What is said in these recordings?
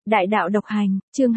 Đại đạo độc hành, chương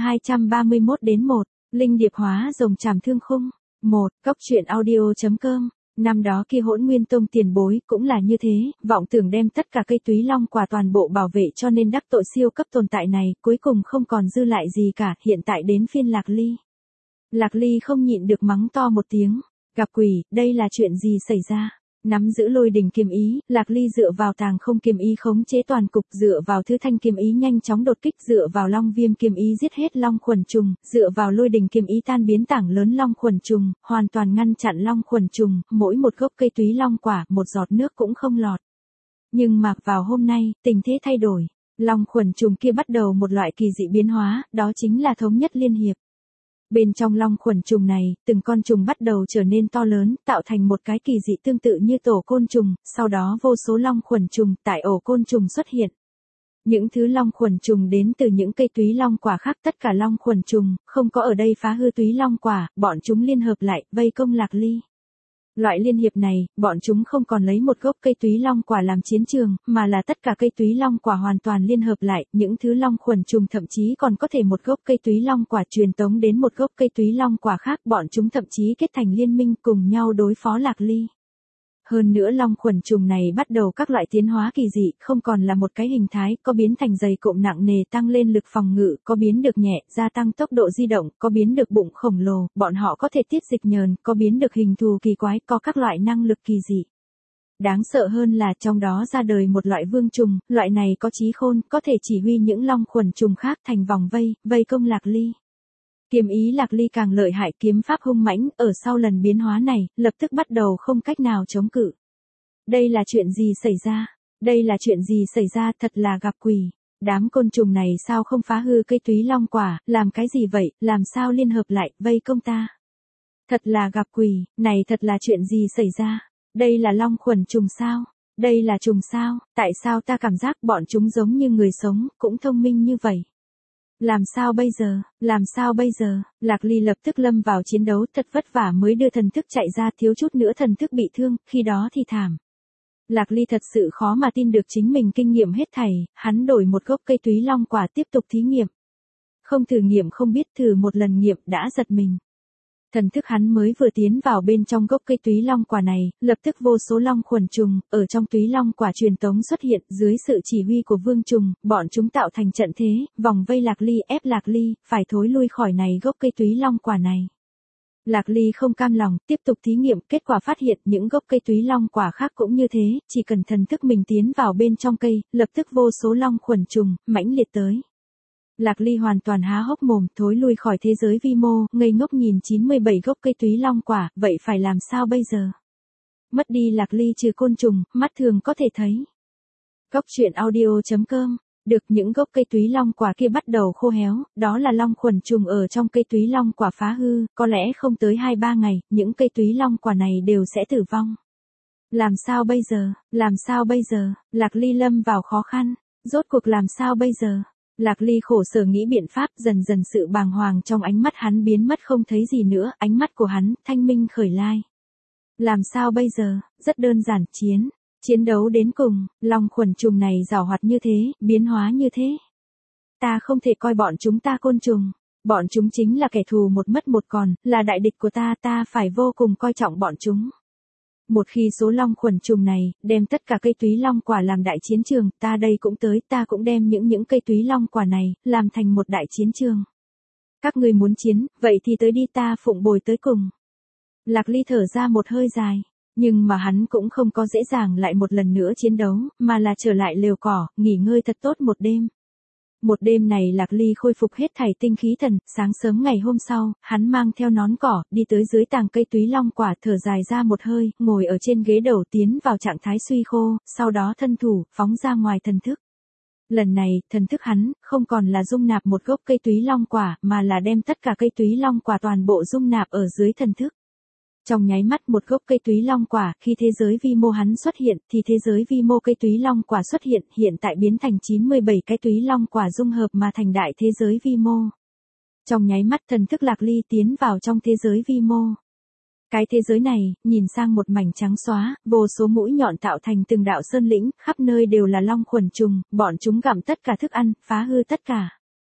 231 đến 1, linh điệp hóa rồng trảm thương khung. 1, Cốc truyện audio.com. Năm đó kia Hỗn Nguyên Tông tiền bối cũng là như thế, vọng tưởng đem tất cả cây túy long quả toàn bộ bảo vệ cho nên đắc tội siêu cấp tồn tại này, cuối cùng không còn dư lại gì cả, hiện tại đến phiên Lạc Ly. Lạc Ly không nhịn được mắng to một tiếng, gặp quỷ, đây là chuyện gì xảy ra? Nắm giữ lôi đỉnh kiếm ý, Lạc Ly dựa vào tàng không kiếm ý khống chế toàn cục, dựa vào thứ thanh kiếm ý nhanh chóng đột kích, dựa vào long viêm kiếm ý giết hết long khuẩn trùng, dựa vào lôi đỉnh kiếm ý tan biến tảng lớn long khuẩn trùng, hoàn toàn ngăn chặn long khuẩn trùng, mỗi một gốc cây túy long quả, một giọt nước cũng không lọt. Nhưng mà vào hôm nay, tình thế thay đổi, long khuẩn trùng kia bắt đầu một loại kỳ dị biến hóa, đó chính là thống nhất liên hiệp. Bên trong long khuẩn trùng này, từng con trùng bắt đầu trở nên to lớn, tạo thành một cái kỳ dị tương tự như tổ côn trùng, sau đó vô số long khuẩn trùng tại ổ côn trùng xuất hiện. Những thứ long khuẩn trùng đến từ những cây túy long quả khác, tất cả long khuẩn trùng, không có ở đây phá hư túy long quả, bọn chúng liên hợp lại, vây công Lạc Ly. Loại liên hiệp này, bọn chúng không còn lấy một gốc cây túy long quả làm chiến trường, mà là tất cả cây túy long quả hoàn toàn liên hợp lại, những thứ long khuẩn trùng thậm chí còn có thể một gốc cây túy long quả truyền tống đến một gốc cây túy long quả khác, bọn chúng thậm chí kết thành liên minh cùng nhau đối phó Lạc Ly. Hơn nữa long khuẩn trùng này bắt đầu các loại tiến hóa kỳ dị, không còn là một cái hình thái, có biến thành dày cộm nặng nề tăng lên lực phòng ngự, có biến được nhẹ, gia tăng tốc độ di động, có biến được bụng khổng lồ, bọn họ có thể tiết dịch nhờn, có biến được hình thù kỳ quái, có các loại năng lực kỳ dị. Đáng sợ hơn là trong đó ra đời một loại vương trùng, loại này có trí khôn, có thể chỉ huy những long khuẩn trùng khác thành vòng vây công Lạc Ly. Kiếm ý Lạc Ly càng lợi hại, kiếm pháp hung mãnh, ở sau lần biến hóa này, lập tức bắt đầu không cách nào chống cự. Đây là chuyện gì xảy ra? Đây là chuyện gì xảy ra, thật là gặp quỷ. Đám côn trùng này sao không phá hư cây túy long quả, làm cái gì vậy, làm sao liên hợp lại, vây công ta? Thật là gặp quỷ, này thật là chuyện gì xảy ra? Đây là long khuẩn trùng sao? Đây là trùng sao? Tại sao ta cảm giác bọn chúng giống như người sống, cũng thông minh như vậy? Làm sao bây giờ, làm sao bây giờ, Lạc Ly lập tức lâm vào chiến đấu, thật vất vả mới đưa thần thức chạy ra, thiếu chút nữa thần thức bị thương, khi đó thì thảm. Lạc Ly thật sự khó mà tin được chính mình kinh nghiệm hết thảy, hắn đổi một gốc cây túy long quả tiếp tục thí nghiệm. Không thử nghiệm không biết, thử một lần nghiệm đã giật mình. Thần thức hắn mới vừa tiến vào bên trong gốc cây túy long quả này, lập tức vô số long khuẩn trùng, ở trong túy long quả truyền tống xuất hiện, dưới sự chỉ huy của vương trùng, bọn chúng tạo thành trận thế, vòng vây Lạc Ly, ép Lạc Ly, phải thối lui khỏi này gốc cây túy long quả này. Lạc Ly không cam lòng, tiếp tục thí nghiệm, kết quả phát hiện những gốc cây túy long quả khác cũng như thế, chỉ cần thần thức mình tiến vào bên trong cây, lập tức vô số long khuẩn trùng, mãnh liệt tới. Lạc Ly hoàn toàn há hốc mồm, thối lui khỏi thế giới vi mô, ngây ngốc nhìn 97 gốc cây túy long quả, vậy phải làm sao bây giờ? Mất đi Lạc Ly trừ côn trùng, mắt thường có thể thấy. Cốc truyện audio.com. Được những gốc cây túy long quả kia bắt đầu khô héo, đó là long khuẩn trùng ở trong cây túy long quả phá hư, có lẽ không tới 2-3 ngày, những cây túy long quả này đều sẽ tử vong. Làm sao bây giờ, làm sao bây giờ, Lạc Ly lâm vào khó khăn, rốt cuộc làm sao bây giờ? Lạc Ly khổ sở nghĩ biện pháp, dần dần sự bàng hoàng trong ánh mắt hắn biến mất không thấy gì nữa, ánh mắt của hắn, thanh minh khởi lai. Làm sao bây giờ, rất đơn giản, chiến đấu đến cùng, long khuẩn trùng này giàu hoạt như thế, biến hóa như thế. Ta không thể coi bọn chúng ta côn trùng, bọn chúng chính là kẻ thù một mất một còn, là đại địch của ta, ta phải vô cùng coi trọng bọn chúng. Một khi số long khuẩn trùng này, đem tất cả cây túy long quả làm đại chiến trường, ta đây cũng tới, ta cũng đem những cây túy long quả này, làm thành một đại chiến trường. Các ngươi muốn chiến, vậy thì tới đi, ta phụng bồi tới cùng. Lạc Ly thở ra một hơi dài, nhưng mà hắn cũng không có dễ dàng lại một lần nữa chiến đấu, mà là trở lại lều cỏ, nghỉ ngơi thật tốt một đêm. Một đêm này Lạc Ly khôi phục hết thảy tinh khí thần, sáng sớm ngày hôm sau, hắn mang theo nón cỏ, đi tới dưới tàng cây túy long quả, thở dài ra một hơi, ngồi ở trên ghế đầu tiến vào trạng thái suy khô, sau đó thân thủ, phóng ra ngoài thần thức. Lần này, thần thức hắn, không còn là dung nạp một gốc cây túy long quả, mà là đem tất cả cây túy long quả toàn bộ dung nạp ở dưới thần thức. Trong nháy mắt một gốc cây túy long quả, khi thế giới vi mô hắn xuất hiện, thì thế giới vi mô cây túy long quả xuất hiện, hiện tại biến thành 97 cái túy long quả dung hợp mà thành đại thế giới vi mô. Trong nháy mắt thần thức Lạc Ly tiến vào trong thế giới vi mô. Cái thế giới này, nhìn sang một mảnh trắng xóa, vô số mũi nhọn tạo thành từng đạo sơn lĩnh, khắp nơi đều là long khuẩn trùng, bọn chúng gặm tất cả thức ăn, phá hư tất cả.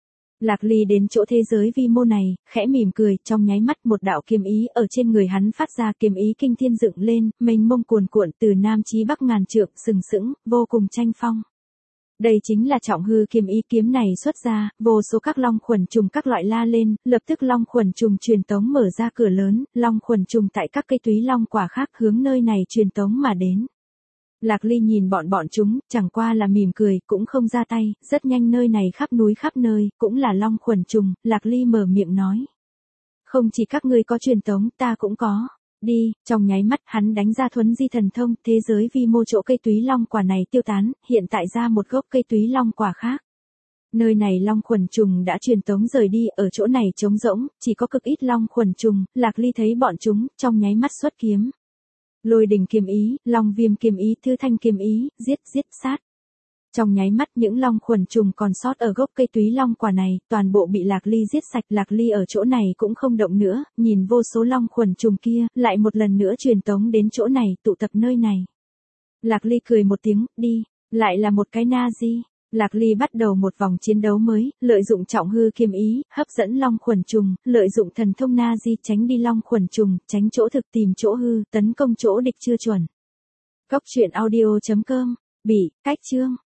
Lạc Ly đến chỗ thế giới vi mô này, khẽ mỉm cười, trong nháy mắt một đạo kiếm ý ở trên người hắn phát ra, kiếm ý kinh thiên dựng lên, mênh mông cuồn cuộn từ nam chí bắc ngàn trượng, sừng sững, vô cùng tranh phong. Đây chính là trọng hư kiếm ý, kiếm này xuất ra, vô số các long khuẩn trùng các loại la lên, lập tức long khuẩn trùng truyền tống mở ra cửa lớn, long khuẩn trùng tại các cây túy long quả khác hướng nơi này truyền tống mà đến. Lạc Ly nhìn bọn chúng, chẳng qua là mỉm cười, cũng không ra tay, rất nhanh nơi này khắp núi khắp nơi, cũng là long khuẩn trùng, Lạc Ly mở miệng nói. Không chỉ các ngươi có truyền tống, ta cũng có. Đi, trong nháy mắt hắn đánh ra thuấn di thần thông, thế giới vi mô chỗ cây túy long quả này tiêu tán, hiện tại ra một gốc cây túy long quả khác. Nơi này long khuẩn trùng đã truyền tống rời đi, ở chỗ này trống rỗng, chỉ có cực ít long khuẩn trùng, Lạc Ly thấy bọn chúng, trong nháy mắt xuất kiếm. Lôi đỉnh kiếm ý, long viêm kiếm ý, thư thanh kiếm ý, giết sát. Trong nháy mắt những long khuẩn trùng còn sót ở gốc cây túy long quả này, toàn bộ bị Lạc Ly giết sạch. Lạc Ly ở chỗ này cũng không động nữa, nhìn vô số long khuẩn trùng kia, lại một lần nữa truyền tống đến chỗ này, tụ tập nơi này. Lạc Ly cười một tiếng, đi, lại là một cái Nazi. Lạc Ly bắt đầu một vòng chiến đấu mới, lợi dụng trọng hư kiếm ý, hấp dẫn long khuẩn trùng, lợi dụng thần thông Nazi tránh đi long khuẩn trùng, tránh chỗ thực tìm chỗ hư, tấn công chỗ địch chưa chuẩn. Cốc truyện audio.com, Bỉ, cách chương.